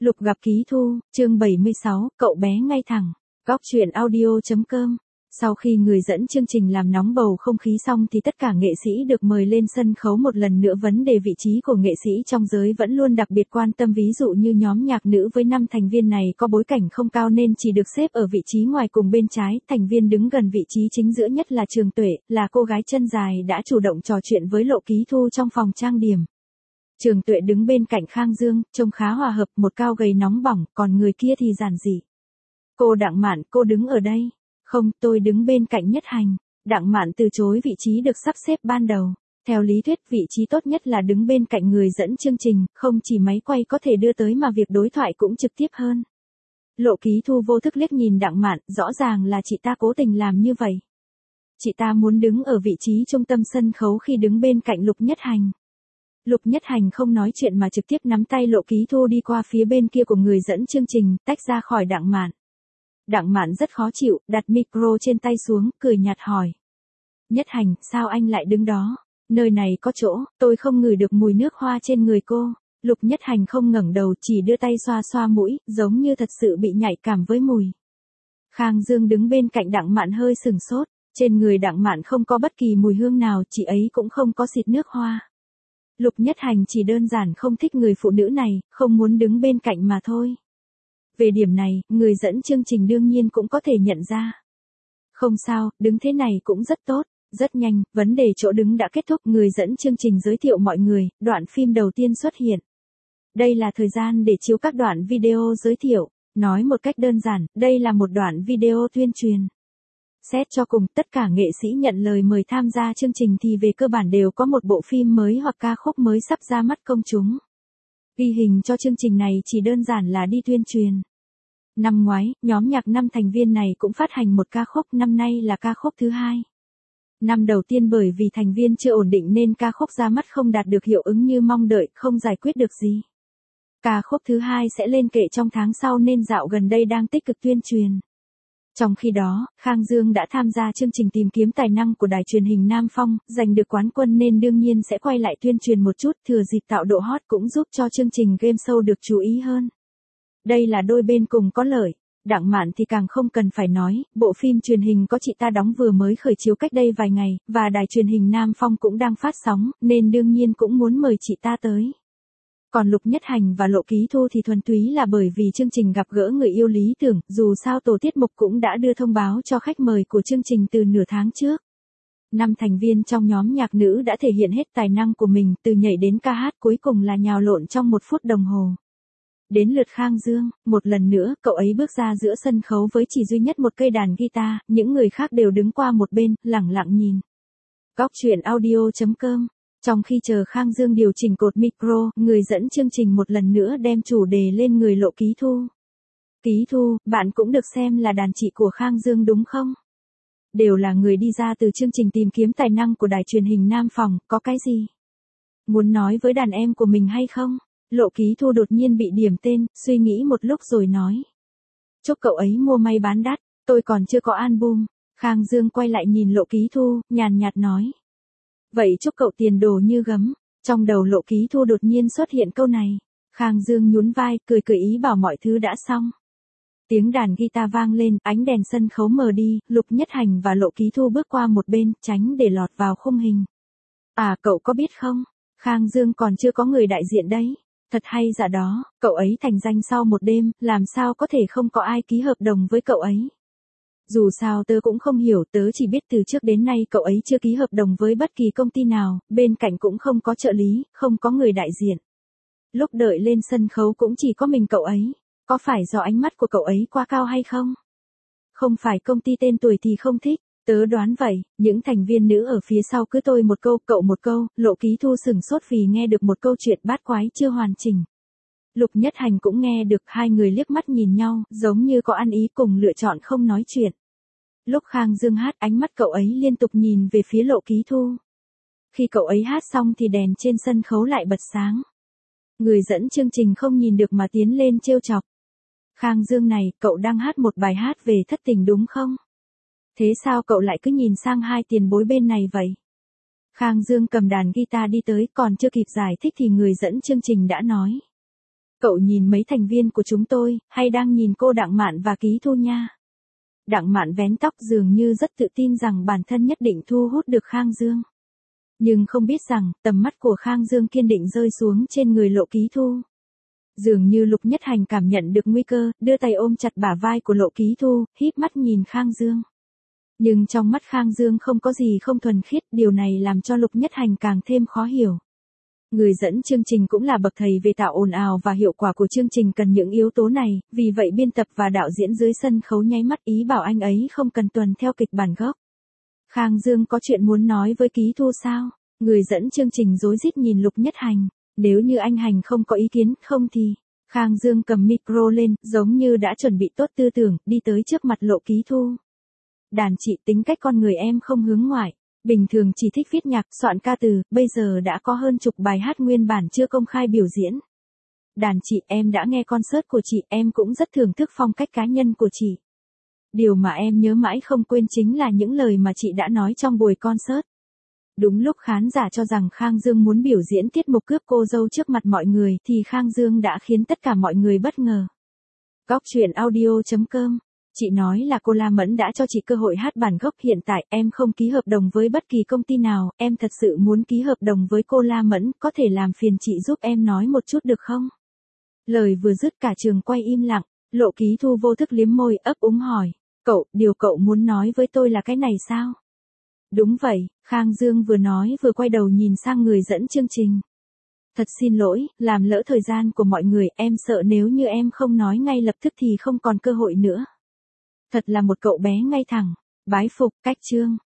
Lục gặp Ký Thu, chương 76, cậu bé ngay thẳng. Góc truyện audio.com. Sau khi người dẫn chương trình làm nóng bầu không khí xong thì tất cả nghệ sĩ được mời lên sân khấu một lần nữa. Vấn đề vị trí của nghệ sĩ trong giới vẫn luôn đặc biệt quan tâm, ví dụ như nhóm nhạc nữ với 5 thành viên này có bối cảnh không cao nên chỉ được xếp ở vị trí ngoài cùng bên trái. Thành viên đứng gần vị trí chính giữa nhất là Trường Tuệ, là cô gái chân dài đã chủ động trò chuyện với Lộ Ký Thu trong phòng trang điểm. Trường Tuệ đứng bên cạnh Khang Dương, trông khá hòa hợp, một cao gầy nóng bỏng, còn người kia thì giản dị. Cô Đặng Mạn, cô đứng ở đây. Không, tôi đứng bên cạnh Nhất Hành. Đặng Mạn từ chối vị trí được sắp xếp ban đầu. Theo lý thuyết vị trí tốt nhất là đứng bên cạnh người dẫn chương trình, không chỉ máy quay có thể đưa tới mà việc đối thoại cũng trực tiếp hơn. Lộ Ký Thu vô thức liếc nhìn Đặng Mạn, rõ ràng là chị ta cố tình làm như vậy. Chị ta muốn đứng ở vị trí trung tâm sân khấu khi đứng bên cạnh Lục Nhất Hành. Lục Nhất Hành không nói chuyện mà trực tiếp nắm tay Lộ Ký Thu đi qua phía bên kia của người dẫn chương trình, tách ra khỏi Đặng Mạn. Đặng Mạn rất khó chịu, đặt micro trên tay xuống, cười nhạt hỏi. Nhất Hành, sao anh lại đứng đó? Nơi này có chỗ, tôi không ngửi được mùi nước hoa trên người cô. Lục Nhất Hành không ngẩng đầu, chỉ đưa tay xoa xoa mũi, giống như thật sự bị nhạy cảm với mùi. Khang Dương đứng bên cạnh Đặng Mạn hơi sừng sốt, trên người Đặng Mạn không có bất kỳ mùi hương nào, chị ấy cũng không có xịt nước hoa. Lục Nhất Hành chỉ đơn giản không thích người phụ nữ này, không muốn đứng bên cạnh mà thôi. Về điểm này, người dẫn chương trình đương nhiên cũng có thể nhận ra. Không sao, đứng thế này cũng rất tốt, rất nhanh, vấn đề chỗ đứng đã kết thúc. Người dẫn chương trình giới thiệu mọi người, đoạn phim đầu tiên xuất hiện. Đây là thời gian để chiếu các đoạn video giới thiệu, nói một cách đơn giản, đây là một đoạn video tuyên truyền. Xét cho cùng, tất cả nghệ sĩ nhận lời mời tham gia chương trình thì về cơ bản đều có một bộ phim mới hoặc ca khúc mới sắp ra mắt công chúng. Ghi hình cho chương trình này chỉ đơn giản là đi tuyên truyền. Năm ngoái, nhóm nhạc 5 thành viên này cũng phát hành một ca khúc, năm nay là ca khúc thứ 2. Năm đầu tiên bởi vì thành viên chưa ổn định nên ca khúc ra mắt không đạt được hiệu ứng như mong đợi, không giải quyết được gì. Ca khúc thứ 2 sẽ lên kệ trong tháng sau nên dạo gần đây đang tích cực tuyên truyền. Trong khi đó, Khang Dương đã tham gia chương trình tìm kiếm tài năng của đài truyền hình Nam Phong, giành được quán quân nên đương nhiên sẽ quay lại tuyên truyền một chút, thừa dịp tạo độ hot cũng giúp cho chương trình game show được chú ý hơn. Đây là đôi bên cùng có lợi. Đặng Mạn thì càng không cần phải nói, bộ phim truyền hình có chị ta đóng vừa mới khởi chiếu cách đây vài ngày, và đài truyền hình Nam Phong cũng đang phát sóng, nên đương nhiên cũng muốn mời chị ta tới. Còn Lục Nhất Hành và Lộ Ký Thu thì thuần túy là bởi vì chương trình gặp gỡ người yêu lý tưởng, dù sao tổ tiết mục cũng đã đưa thông báo cho khách mời của chương trình từ nửa tháng trước. 5 thành viên trong nhóm nhạc nữ đã thể hiện hết tài năng của mình, từ nhảy đến ca hát, cuối cùng là nhào lộn trong 1 phút đồng hồ. Đến lượt Khang Dương, một lần nữa, cậu ấy bước ra giữa sân khấu với chỉ duy nhất một cây đàn guitar, những người khác đều đứng qua một bên, lẳng lặng nhìn. Góc truyện audio.com. Trong khi chờ Khang Dương điều chỉnh cột micro, người dẫn chương trình một lần nữa đem chủ đề lên người Lộ Ký Thu. Ký Thu, bạn cũng được xem là đàn chị của Khang Dương đúng không? Đều là người đi ra từ chương trình tìm kiếm tài năng của đài truyền hình Nam Phòng, có cái gì muốn nói với đàn em của mình hay không? Lộ Ký Thu đột nhiên bị điểm tên, suy nghĩ một lúc rồi nói. Chúc cậu ấy mua may bán đắt, tôi còn chưa có album. Khang Dương quay lại nhìn Lộ Ký Thu, nhàn nhạt nói. Vậy chúc cậu tiền đồ như gấm. Trong đầu Lộ Ký Thu đột nhiên xuất hiện câu này. Khang Dương nhún vai, cười ý bảo mọi thứ đã xong. Tiếng đàn guitar vang lên, ánh đèn sân khấu mờ đi, Lục Nhất Hành và Lộ Ký Thu bước qua một bên, tránh để lọt vào khung hình. À, cậu có biết không? Khang Dương còn chưa có người đại diện đấy. Thật hay giả đó, cậu ấy thành danh sau một đêm, làm sao có thể không có ai ký hợp đồng với cậu ấy. Dù sao tớ cũng không hiểu, tớ chỉ biết từ trước đến nay cậu ấy chưa ký hợp đồng với bất kỳ công ty nào, bên cạnh cũng không có trợ lý, không có người đại diện. Lúc đợi lên sân khấu cũng chỉ có mình cậu ấy, có phải do ánh mắt của cậu ấy quá cao hay không? Không phải công ty tên tuổi thì không thích, tớ đoán vậy. Những thành viên nữ ở phía sau cứ tôi một câu, cậu một câu, Lộ Ký Thu sửng sốt vì nghe được một câu chuyện bát quái chưa hoàn chỉnh. Lục Nhất Hành cũng nghe được, hai người liếc mắt nhìn nhau, giống như có ăn ý cùng lựa chọn không nói chuyện. Lúc Khang Dương hát, ánh mắt cậu ấy liên tục nhìn về phía Lộ Ký Thu. Khi cậu ấy hát xong thì đèn trên sân khấu lại bật sáng. Người dẫn chương trình không nhìn được mà tiến lên trêu chọc. Khang Dương này, cậu đang hát một bài hát về thất tình đúng không? Thế sao cậu lại cứ nhìn sang hai tiền bối bên này vậy? Khang Dương cầm đàn guitar đi tới, còn chưa kịp giải thích thì người dẫn chương trình đã nói. Cậu nhìn mấy thành viên của chúng tôi, hay đang nhìn cô Đặng Mạn và Ký Thu nha? Đặng Mạn vén tóc dường như rất tự tin rằng bản thân nhất định thu hút được Khang Dương. Nhưng không biết rằng, tầm mắt của Khang Dương kiên định rơi xuống trên người Lộ Ký Thu. Dường như Lục Nhất Hành cảm nhận được nguy cơ, đưa tay ôm chặt bả vai của Lộ Ký Thu, híp mắt nhìn Khang Dương. Nhưng trong mắt Khang Dương không có gì không thuần khiết, điều này làm cho Lục Nhất Hành càng thêm khó hiểu. Người dẫn chương trình cũng là bậc thầy về tạo ồn ào và hiệu quả của chương trình cần những yếu tố này, vì vậy biên tập và đạo diễn dưới sân khấu nháy mắt ý bảo anh ấy không cần tuần theo kịch bản gốc. Khang Dương có chuyện muốn nói với Ký Thu sao? Người dẫn chương trình rối rít nhìn Lục Nhất Hành. Nếu như anh Hành không có ý kiến, không thì... Khang Dương cầm micro lên, giống như đã chuẩn bị tốt tư tưởng, đi tới trước mặt Lộ Ký Thu. Đàn chị, tính cách con người em không hướng ngoại. Bình thường chỉ thích viết nhạc, soạn ca từ, bây giờ đã có hơn chục bài hát nguyên bản chưa công khai biểu diễn. Đàn chị, em đã nghe concert của chị, em cũng rất thưởng thức phong cách cá nhân của chị. Điều mà em nhớ mãi không quên chính là những lời mà chị đã nói trong buổi concert. Đúng lúc khán giả cho rằng Khang Dương muốn biểu diễn tiết mục cướp cô dâu trước mặt mọi người thì Khang Dương đã khiến tất cả mọi người bất ngờ. Góc truyện audio.com. Chị nói là cô La Mẫn đã cho chị cơ hội hát bản gốc, hiện tại em không ký hợp đồng với bất kỳ công ty nào, em thật sự muốn ký hợp đồng với cô La Mẫn, có thể làm phiền chị giúp em nói một chút được không? Lời vừa dứt cả trường quay im lặng, Lộ Ký Thu vô thức liếm môi ấp úng hỏi, điều cậu muốn nói với tôi là cái này sao? Đúng vậy, Khang Dương vừa nói vừa quay đầu nhìn sang người dẫn chương trình. Thật xin lỗi, làm lỡ thời gian của mọi người, em sợ nếu như em không nói ngay lập tức thì không còn cơ hội nữa. Thật là một cậu bé ngay thẳng, bái phục, cách chương.